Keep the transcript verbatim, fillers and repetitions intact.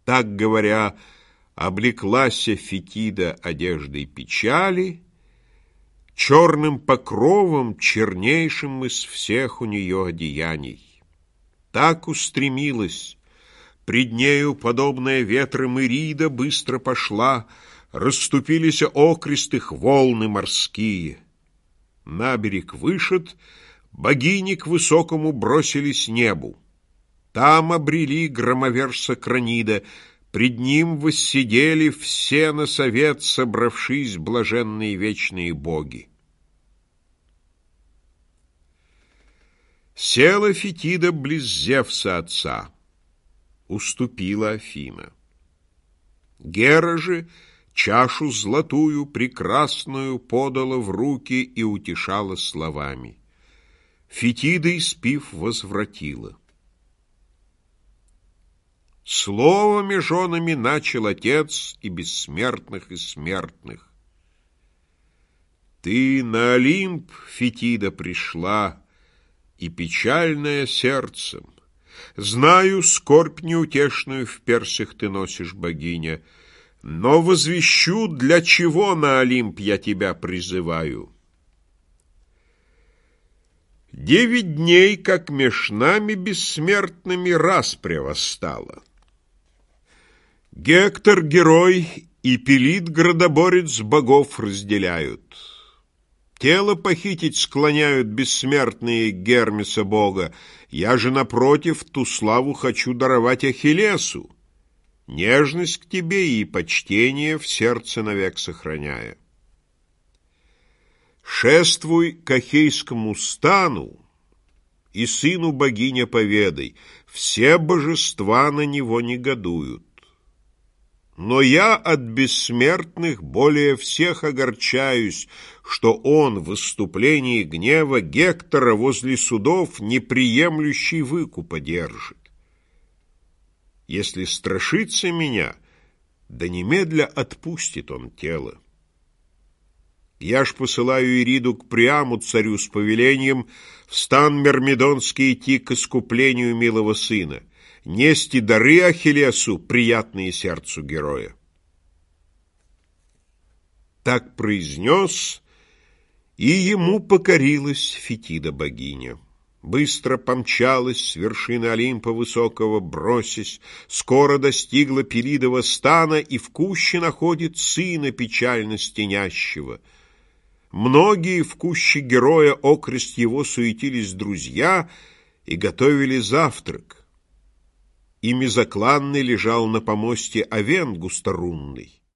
Так говоря, облеклася Фетида одеждой печали, черным покровом, чернейшим из всех у нее одеяний. Так устремилась, пред нею, подобная ветрам Ирида, быстро пошла, расступились окрестых волны морские. На берег вышед, богини к высокому бросились небу. Там обрели громоверца Кранида, пред ним воссидели все на совет, собравшись блаженные вечные боги. Села Фетида близ Зевса отца, уступила Афина. Гера же чашу золотую прекрасную подала в руки и утешала словами. Фетида, испив, возвратила. Словами женами начал отец и бессмертных, и смертных. Ты на Олимп, Фетида, пришла, и печальная сердцем. Знаю, скорбь неутешную в персях ты носишь, богиня, но возвещу, для чего на Олимп я тебя призываю. Девять дней, как меж нами бессмертными распря восстала. Гектор, герой, и Пелит, градоборец, богов разделяют. Тело похитить склоняют бессмертные Гермеса бога. Я же, напротив, ту славу хочу даровать Ахиллесу, нежность к тебе и почтение в сердце навек сохраняя. Шествуй к Ахейскому стану, и сыну богиня поведай, все божества на него негодуют. Но я от бессмертных более всех огорчаюсь, что он в выступлении гнева Гектора возле судов неприемлющий выкупа держит. Если страшится меня, да немедля отпустит он тело. Я ж посылаю Ириду к Приаму, царю, с повелением в стан Мирмидонский идти к искуплению милого сына, нести дары Ахиллесу, приятные сердцу героя. Так произнес, и ему покорилась Фетида богиня. Быстро помчалась с вершины Олимпа высокого, бросясь, скоро достигла Пелидова стана и в куще находит сына печально стенящего. Многие в куще героя окрест его суетились друзья и готовили завтрак. Ими закланный лежал на помосте Овен густорунный.